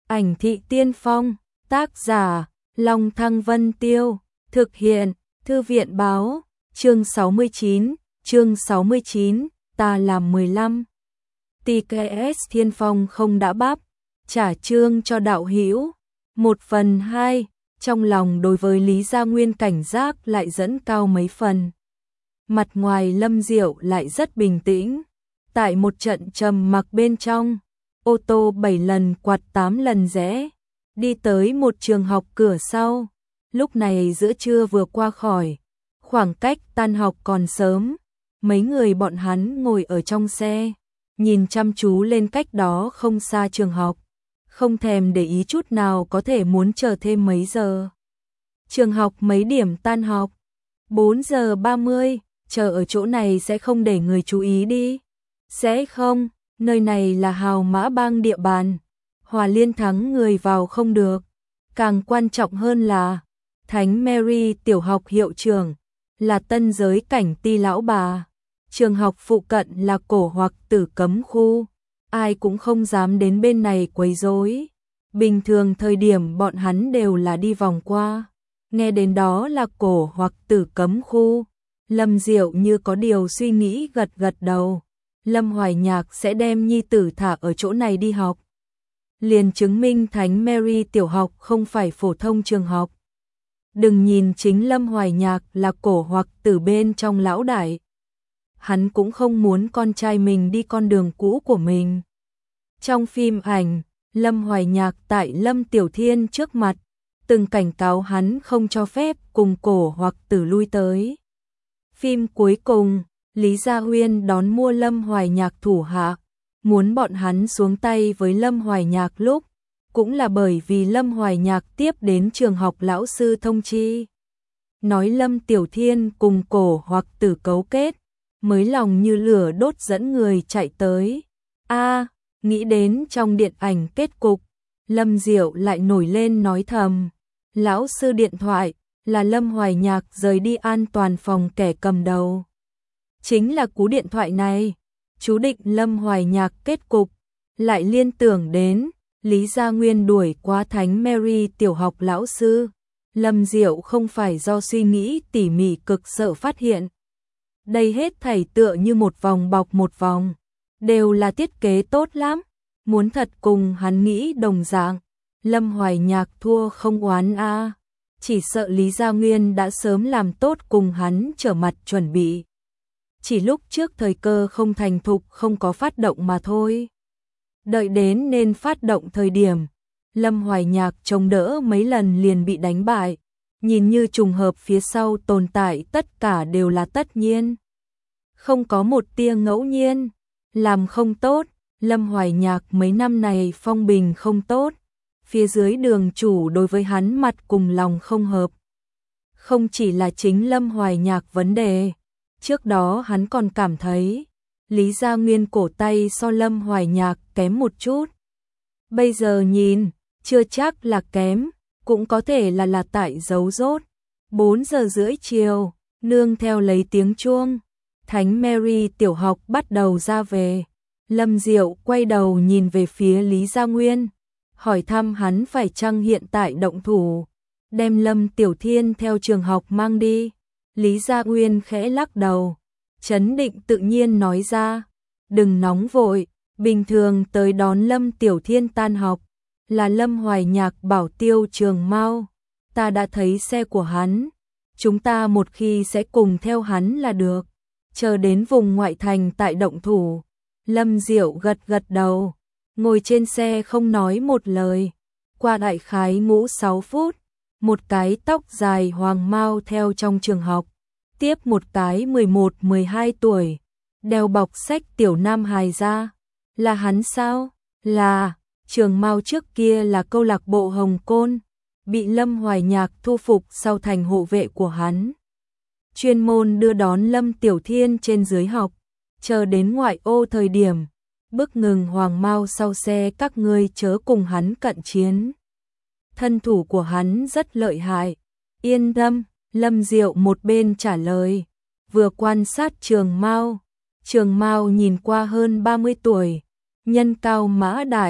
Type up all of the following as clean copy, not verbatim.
Ảnh thị tiên phong, tác giả, Long Thăng Vân Tiêu, thực hiện, Thư viện báo, chương 69, ta làm 15. TKS Thiên Phong không đã bắp, trả chương cho đạo hữu. 1/2, trong lòng đối với Lý Gia Nguyên cảnh giác lại dẫn cao mấy phần. Mặt ngoài Lâm Diệu lại rất bình tĩnh, tại một trận trầm mặc bên trong, ô tô 7 lần quạt 8 lần rẽ, đi tới một trường học cửa sau. Lúc này giữa trưa vừa qua khỏi, khoảng cách tan học còn sớm, mấy người bọn hắn ngồi ở trong xe, nhìn chăm chú lên cách đó không xa trường học, không thèm để ý chút nào có thể muốn chờ thêm mấy giờ. Trường học mấy điểm tan học? 4:30, chờ ở chỗ này sẽ không để người chú ý đi. Sẽ không, nơi này là Hào Mã Bang địa bàn, Hòa Liên Thắng người vào không được. Càng quan trọng hơn là, Thánh Mary tiểu học hiệu trưởng, là Tân Giới Cảnh Ti lão bà. Trường học phụ cận là cổ hoặc tử cấm khu, ai cũng không dám đến bên này quấy rối. Bình thường thời điểm bọn hắn đều là đi vòng qua, nghe đến đó là cổ hoặc tử cấm khu. Lâm Diệu như có điều suy nghĩ gật gật đầu. Lâm Hoài Nhạc sẽ đem nhi tử thả ở chỗ này đi học, liền chứng minh Thánh Mary tiểu học không phải phổ thông trường học. Đừng nhìn chính Lâm Hoài Nhạc là cổ hoặc tử bên trong lão đại, hắn cũng không muốn con trai mình đi con đường cũ của mình. Trong phim ảnh, Lâm Hoài Nhạc tại Lâm Tiểu Thiên trước mặt, từng cảnh cáo hắn không cho phép cùng cổ hoặc tử lui tới. Phim cuối cùng, Lý Gia Huyên đón mua Lâm Hoài Nhạc thủ hạ, muốn bọn hắn xuống tay với Lâm Hoài Nhạc lúc, cũng là bởi vì Lâm Hoài Nhạc tiếp đến trường học lão sư thông chi, nói Lâm Tiểu Thiên cùng cổ hoặc tử cấu kết, mới lòng như lửa đốt dẫn người chạy tới. Nghĩ đến trong điện ảnh kết cục, Lâm Diệu lại nổi lên nói thầm, lão sư điện thoại là Lâm Hoài Nhạc rời đi an toàn phòng kẻ cầm đầu. Chính là cú điện thoại này, chú định Lâm Hoài Nhạc kết cục, lại liên tưởng đến Lý Gia Nguyên đuổi qua Thánh Mary tiểu học lão sư. Lâm Diệu không phải do suy nghĩ tỉ mỉ cực sợ phát hiện. Đây hết thảy tựa như một vòng bọc một vòng, đều là thiết kế tốt lắm, muốn thật cùng hắn nghĩ đồng dạng. Lâm Hoài Nhạc thua không oán chỉ sợ Lý Gia Nguyên đã sớm làm tốt cùng hắn trở mặt chuẩn bị. Chỉ lúc trước thời cơ không thành thục không có phát động mà thôi. Đợi đến nên phát động thời điểm, Lâm Hoài Nhạc chống đỡ mấy lần liền bị đánh bại. Nhìn như trùng hợp phía sau tồn tại tất cả đều là tất nhiên, không có một tia ngẫu nhiên. Làm không tốt, Lâm Hoài Nhạc mấy năm này phong bình không tốt, phía dưới đường chủ đối với hắn mặt cùng lòng không hợp. Không chỉ là chính Lâm Hoài Nhạc vấn đề, trước đó hắn còn cảm thấy Lý Gia Nguyên cổ tay so Lâm Hoài Nhạc kém một chút. Bây giờ nhìn, chưa chắc là kém, cũng có thể là tại giấu rốt. 4:30 chiều, nương theo lấy tiếng chuông, Thánh Mary tiểu học bắt đầu ra về. Lâm Diệu quay đầu nhìn về phía Lý Gia Nguyên, hỏi thăm hắn phải chăng hiện tại động thủ, đem Lâm Tiểu Thiên theo trường học mang đi. Lý Gia Nguyên khẽ lắc đầu, trấn định tự nhiên nói ra, đừng nóng vội, bình thường tới đón Lâm Tiểu Thiên tan học, là Lâm Hoài Nhạc bảo tiêu Trường Mao, ta đã thấy xe của hắn, chúng ta một khi sẽ cùng theo hắn là được, chờ đến vùng ngoại thành tại động thủ. Lâm Diệu gật gật đầu, ngồi trên xe không nói một lời. Qua đại khái ngũ 6 phút, một cái tóc dài hoàng mao theo trong trường học, tiếp một cái 11-12 tuổi, đeo bọc sách tiểu nam hài ra. Là hắn sao? Là, Trường Mao trước kia là câu lạc bộ Hồng Côn, bị Lâm Hoài Nhạc thu phục sau thành hộ vệ của hắn. Chuyên môn đưa đón Lâm Tiểu Thiên trên dưới học, chờ đến ngoại ô thời điểm, bức ngừng hoàng mao sau xe các ngươi chớ cùng hắn cận chiến. Thân thủ của hắn rất lợi hại, yên tâm, Lâm Diệu một bên trả lời, vừa quan sát Trường Mao. Trường Mao nhìn qua hơn 30 tuổi, nhân cao mã đại,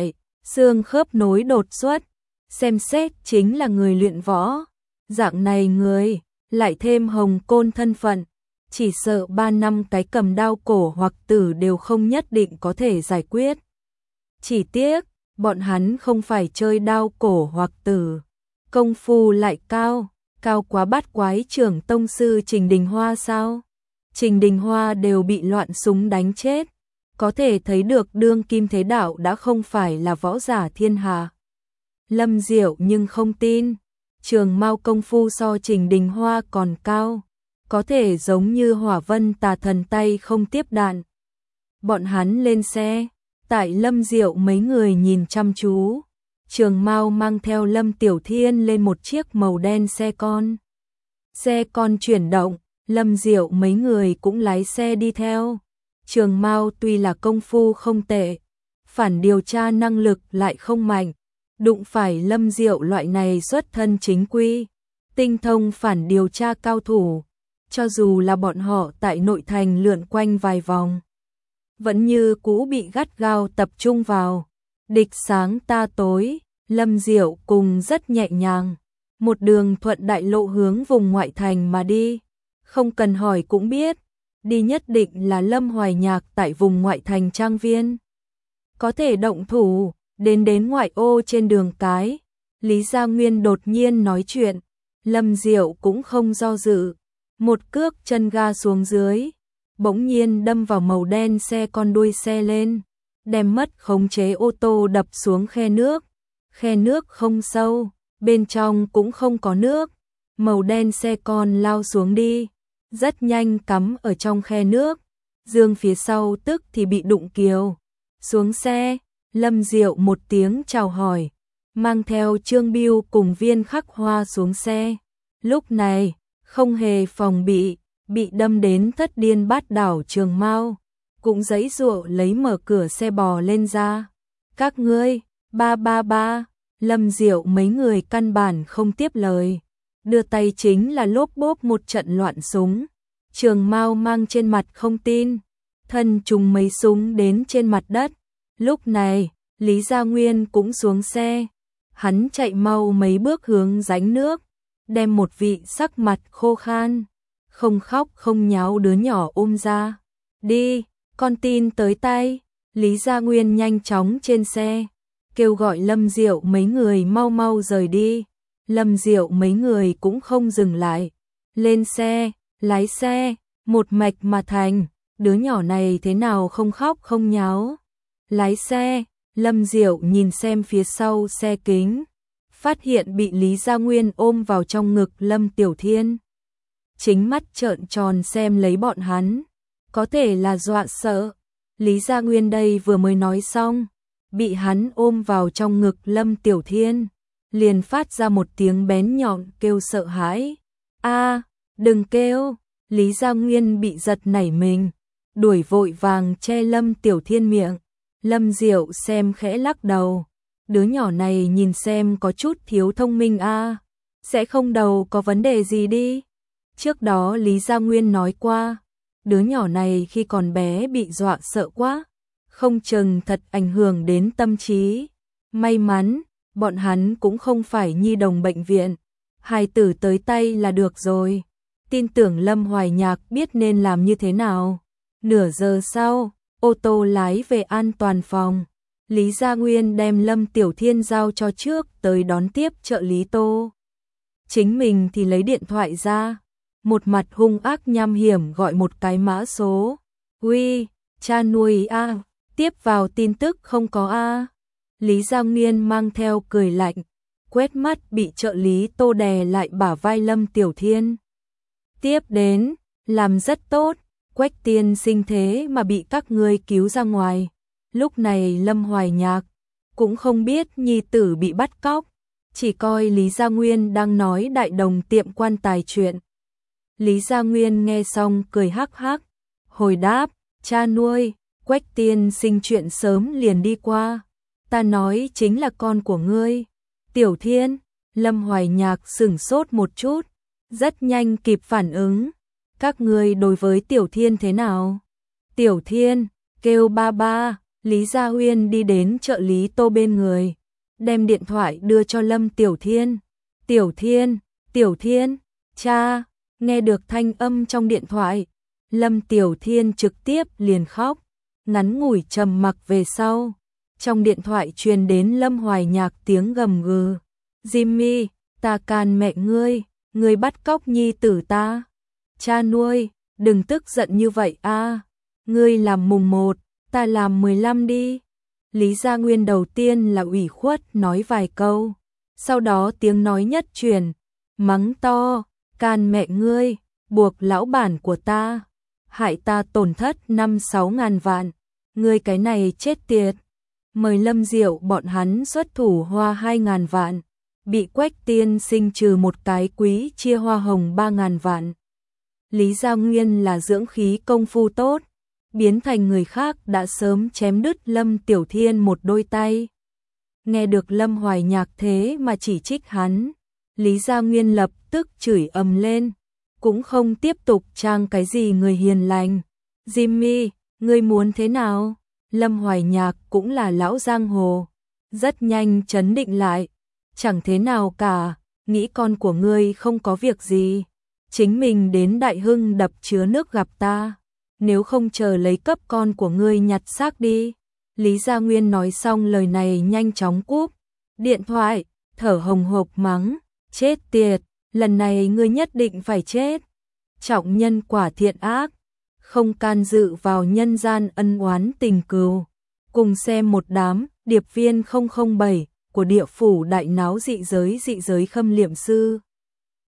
xương khớp nối đột xuất, xem xét chính là người luyện võ. Dạng này người, lại thêm Hồng Côn thân phận, chỉ sợ 3 năm cái cầm đao cổ hoặc tử đều không nhất định có thể giải quyết. Chỉ tiếc, bọn hắn không phải chơi đao cổ hoặc tử, công phu lại cao, cao quá Bát Quái trưởng tông sư Trình Đình Hoa sao? Trình Đình Hoa đều bị loạn súng đánh chết, có thể thấy được đương kim thế đạo đã không phải là võ giả thiên hạ. Lâm Diệu nhưng không tin, Trường Mao công phu so Trình Đình Hoa còn cao, có thể giống như Hỏa Vân Tà Thần tay không tiếp đạn. Bọn hắn lên xe, tại Lâm Diệu mấy người nhìn chăm chú, Trường Mao mang theo Lâm Tiểu Thiên lên một chiếc màu đen xe con. Xe con chuyển động, Lâm Diệu mấy người cũng lái xe đi theo. Trường Mao tuy là công phu không tệ, phản điều tra năng lực lại không mạnh, đụng phải Lâm Diệu loại này xuất thân chính quy, tinh thông phản điều tra cao thủ, cho dù là bọn họ tại nội thành lượn quanh vài vòng, vẫn như cũ bị gắt gao tập trung vào. Địch sáng ta tối, Lâm Diệu cùng rất nhẹ nhàng, một đường thuận đại lộ hướng vùng ngoại thành mà đi, không cần hỏi cũng biết, đi nhất định là Lâm Hoài Nhạc tại vùng ngoại thành trang viên. Có thể động thủ, đến ngoại ô trên đường cái, Lý Gia Nguyên đột nhiên nói chuyện, Lâm Diệu cũng không do dự, một cước chân ga xuống dưới, bỗng nhiên đâm vào màu đen xe con đuôi xe lên, đem mất khống chế ô tô đập xuống khe nước không sâu, bên trong cũng không có nước, màu đen xe con lao xuống đi, rất nhanh cắm ở trong khe nước, dương phía sau tức thì bị đụng kiều. Xuống xe, Lâm Diệu một tiếng chào hỏi, mang theo Trương Biêu cùng Viên Khắc Hoa xuống xe. Lúc này, không hề phòng bị đâm đến thất điên bát đảo Trường Mao, cũng giãy giụa lấy mở cửa xe bò lên ra. Các ngươi, ba, Lâm Diệu mấy người căn bản không tiếp lời, đưa tay chính là lốp bốp một trận loạn súng. Trường Mao mang trên mặt không tin, thân trùng mấy súng đến trên mặt đất. Lúc này, Lý Gia Nguyên cũng xuống xe, hắn chạy mau mấy bước hướng rãnh nước, đem một vị sắc mặt khô khan, không khóc không nháo đứa nhỏ ôm ra. Đi, con tin tới tay. Lý Gia Nguyên nhanh chóng trên xe, kêu gọi Lâm Diệu mấy người mau mau rời đi. Lâm Diệu mấy người cũng không dừng lại, lên xe, lái xe, một mạch mà thành, đứa nhỏ này thế nào không khóc không nháo. Lái xe, Lâm Diệu nhìn xem phía sau xe kính, phát hiện bị Lý Gia Nguyên ôm vào trong ngực Lâm Tiểu Thiên. Chính mắt trợn tròn xem lấy bọn hắn, có thể là dọa sợ. Lý Gia Nguyên đây vừa mới nói xong, bị hắn ôm vào trong ngực Lâm Tiểu Thiên, liền phát ra một tiếng bén nhọn kêu sợ hãi. A, đừng kêu. Lý Gia Nguyên bị giật nảy mình, đuổi vội vàng che Lâm Tiểu Thiên miệng. Lâm Diệu xem khẽ lắc đầu, đứa nhỏ này nhìn xem có chút thiếu thông minh a, sẽ không đầu có vấn đề gì đi. Trước đó Lý Gia Nguyên nói qua, đứa nhỏ này khi còn bé bị dọa sợ quá, không chừng thật ảnh hưởng đến tâm trí. May mắn, bọn hắn cũng không phải nhi đồng bệnh viện, hài tử tới tay là được rồi. Tin tưởng Lâm Hoài Nhạc biết nên làm như thế nào. Nửa giờ sau, ô tô lái về an toàn phòng. Lý Gia Nguyên đem Lâm Tiểu Thiên giao cho trước tới đón tiếp trợ lý Tô. Chính mình thì lấy điện thoại ra, một mặt hung ác nham hiểm gọi một cái mã số. Uy, cha nuôi a, tiếp vào tin tức không có a. Lý Gia Nguyên mang theo cười lạnh, quét mắt bị trợ lý Tô đè lại bả vai Lâm Tiểu Thiên. Tiếp đến, làm rất tốt, Quách tiên sinh thế mà bị các ngươi cứu ra ngoài. Lúc này Lâm Hoài Nhạc cũng không biết nhi tử bị bắt cóc, chỉ coi Lý Gia Nguyên đang nói đại đồng tiệm quan tài chuyện. Lý Gia Nguyên nghe xong cười hắc hắc, hồi đáp, cha nuôi, Quách tiên sinh chuyện sớm liền đi qua, ta nói chính là con của ngươi. Tiểu Thiên. Lâm Hoài Nhạc sửng sốt một chút, rất nhanh kịp phản ứng. Các ngươi đối với Tiểu Thiên thế nào? Tiểu Thiên, kêu ba ba. Lý Gia Huyên đi đến trợ lý Tô bên người, đem điện thoại đưa cho Lâm Tiểu Thiên. Tiểu Thiên, cha, nghe được thanh âm trong điện thoại, Lâm Tiểu Thiên trực tiếp liền khóc, ngắn ngủi trầm mặc về sau. Trong điện thoại truyền đến Lâm Hoài Nhạc tiếng gầm gừ. Jimmy, ta can mẹ ngươi bắt cóc nhi tử ta. Cha nuôi, đừng tức giận như vậy a. Ngươi làm mùng 1, ta làm 15 đi. Lý Gia Nguyên đầu tiên là ủy khuất nói vài câu, sau đó tiếng nói nhất truyền, mắng to, can mẹ ngươi, buộc lão bản của ta, hại ta tổn thất 5-6 ngàn vạn, ngươi cái này chết tiệt. Mời Lâm Diệu bọn hắn xuất thủ hoa 2 ngàn vạn, bị Quách tiên sinh trừ một cái quý chia hoa hồng 3 ngàn vạn. Lý Gia Nguyên là dưỡng khí công phu tốt, biến thành người khác đã sớm chém đứt Lâm Tiểu Thiên một đôi tay. Nghe được Lâm Hoài Nhạc thế mà chỉ trích hắn, Lý Gia Nguyên lập tức chửi ầm lên, cũng không tiếp tục trang cái gì người hiền lành. Jimmy, ngươi muốn thế nào? Lâm Hoài Nhạc cũng là lão giang hồ, rất nhanh trấn định lại, chẳng thế nào cả, nghĩ con của ngươi không có việc gì, chính mình đến Đại Hưng đập chứa nước gặp ta, nếu không chờ lấy cấp con của ngươi nhặt xác đi. Lý Gia Nguyên nói xong lời này nhanh chóng cúp điện thoại, thở hồng hộc mắng, chết tiệt, lần này ngươi nhất định phải chết. Trọng nhân quả thiện ác, không can dự vào nhân gian ân oán tình cừu. Cùng xem một đám điệp viên 007 của địa phủ đại náo dị giới khâm liệm sư.